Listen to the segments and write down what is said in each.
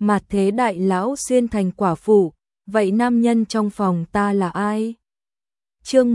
mà thế đại lão xuyên thành quả phụ, vậy nam nhân trong phòng ta là ai? Chương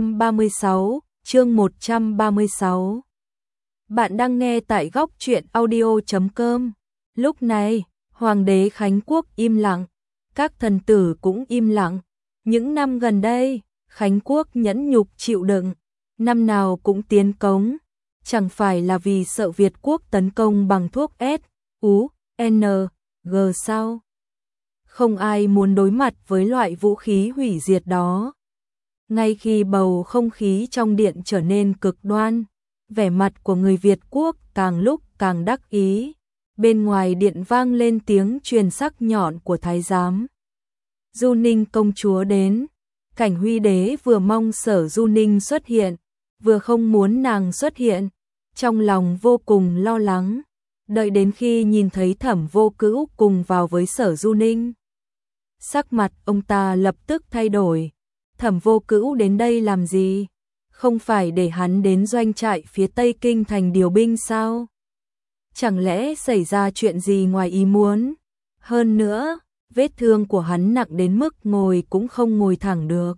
136. Bạn đang nghe tại góc truyện audio.com. Lúc này, Hoàng đế Khánh Quốc im lặng, các thần tử cũng im lặng. Những năm gần đây, Khánh Quốc nhẫn nhục chịu đựng, năm nào cũng tiến cống, chẳng phải là vì sợ Việt Quốc tấn công bằng thuốc S, U, N, G sao? Không ai muốn đối mặt với loại vũ khí hủy diệt đó. Ngay khi bầu không khí trong điện trở nên cực đoan, vẻ mặt của người Việt Quốc càng lúc càng đắc ý. Bên ngoài điện vang lên tiếng truyền sắc nhọn của thái giám. Du Ninh công chúa đến. Cảnh Huy đế vừa mong Sở Du Ninh xuất hiện, vừa không muốn nàng xuất hiện, trong lòng vô cùng lo lắng. Đợi đến khi nhìn thấy Thẩm Vô Cữu cùng vào với Sở Du Ninh, sắc mặt ông ta lập tức thay đổi. Thẩm Vô Cữu đến đây làm gì? Không phải để hắn đến doanh trại phía Tây Kinh thành điều binh sao? Chẳng lẽ xảy ra chuyện gì ngoài ý muốn? Hơn nữa, vết thương của hắn nặng đến mức ngồi cũng không ngồi thẳng được.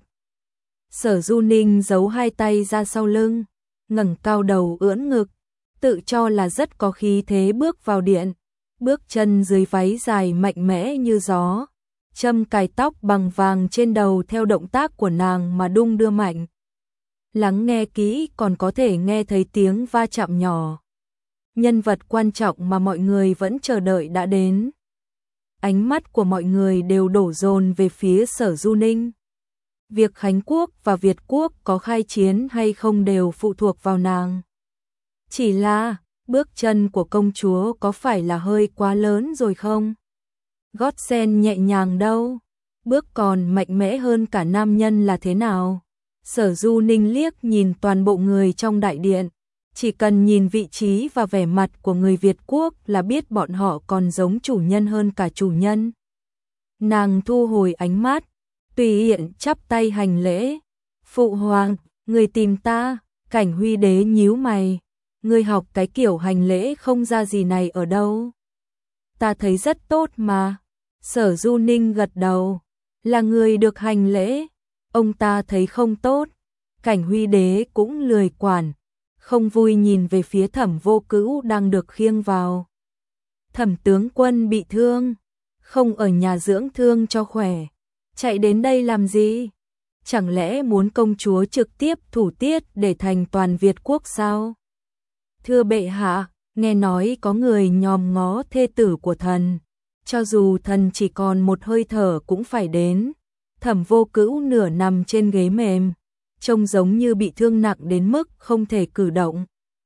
Sở Du Ninh giấu hai tay ra sau lưng, ngẩng cao đầu ưỡn ngực, tự cho là rất có khí thế bước vào điện, bước chân dưới váy dài mạnh mẽ như gió, châm cài tóc bằng vàng trên đầu theo động tác của nàng mà đung đưa mạnh. Lắng nghe kỹ còn có thể nghe thấy tiếng va chạm nhỏ. Nhân vật quan trọng mà mọi người vẫn chờ đợi đã đến. Ánh mắt của mọi người đều đổ dồn về phía Sở Du Ninh. Việc Khánh Quốc và Việt Quốc có khai chiến hay không đều phụ thuộc vào nàng. Chỉ là, bước chân của công chúa có phải là hơi quá lớn rồi không? Gót sen nhẹ nhàng đâu, bước còn mạnh mẽ hơn cả nam nhân là thế nào? Sở Du Ninh liếc nhìn toàn bộ người trong đại điện, chỉ cần nhìn vị trí và vẻ mặt của người Việt Quốc là biết bọn họ còn giống chủ nhân hơn cả chủ nhân. Nàng thu hồi ánh mắt, tùy tiện chắp tay hành lễ. Phụ hoàng, người tìm ta. Cảnh Huy đế nhíu mày, người học cái kiểu hành lễ không ra gì này ở đâu? Ta thấy rất tốt mà. Sở Du Ninh gật đầu, là người được hành lễ, ông ta thấy không tốt. Cảnh Huy đế cũng lười quản, không vui nhìn về phía Thẩm Vô Cữu đang được khiêng vào. Thẩm tướng quân bị thương, không ở nhà dưỡng thương cho khỏe, chạy đến đây làm gì? Chẳng lẽ muốn công chúa trực tiếp thủ tiết để thành toàn Việt Quốc sao? Thưa bệ hạ, nghe nói có người nhòm ngó thê tử của thần, cho dù thần chỉ còn một hơi thở cũng phải đến. Thẩm Vô Cữu nửa nằm trên ghế mềm, trông giống như bị thương nặng đến mức không thể cử động.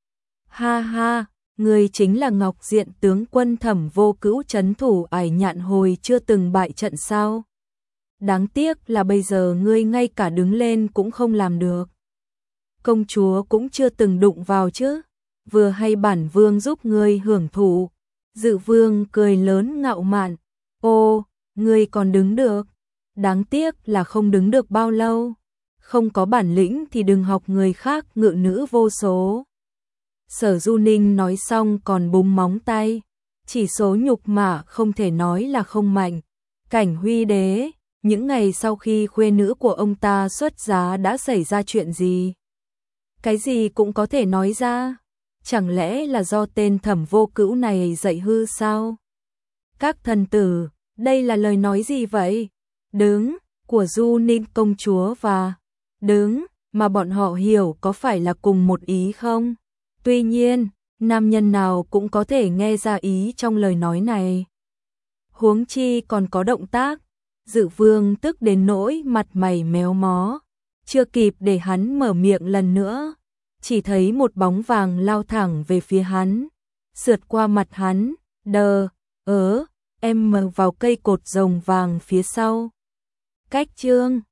Ha ha, người chính là Ngọc Diện tướng quân Thẩm Vô Cữu trấn thủ Ải Nhạn hồi chưa từng bại trận sao? Đáng tiếc là bây giờ ngươi ngay cả đứng lên cũng không làm được. Công chúa cũng chưa từng đụng vào chứ, vừa hay bản vương giúp ngươi hưởng thụ. Dự vương cười lớn ngạo mạn, ô, ngươi còn đứng được, đáng tiếc là không đứng được bao lâu. Không có bản lĩnh thì đừng học người khác ngự nữ vô số. Sở Du Ninh nói xong còn búng móng tay, chỉ số nhục mạ không thể nói là không mạnh. Cảnh Huy đế, những ngày sau khi khuê nữ của ông ta xuất giá đã xảy ra chuyện gì? Cái gì cũng có thể nói ra, chẳng lẽ là do tên Thẩm Vô Cữu này dạy hư sao? Các thần tử, đây là lời nói gì vậy? Đứng của Du Ninh công chúa và đứng mà bọn họ hiểu có phải là cùng một ý không? Tuy nhiên, nam nhân nào cũng có thể nghe ra ý trong lời nói này. Huống chi còn có động tác. Dự vương tức đến nỗi mặt mày méo mó, chưa kịp để hắn mở miệng lần nữa, chỉ thấy một bóng vàng lao thẳng về phía hắn, sượt qua mặt hắn, em vào cây cột rồng vàng phía sau. Cách chương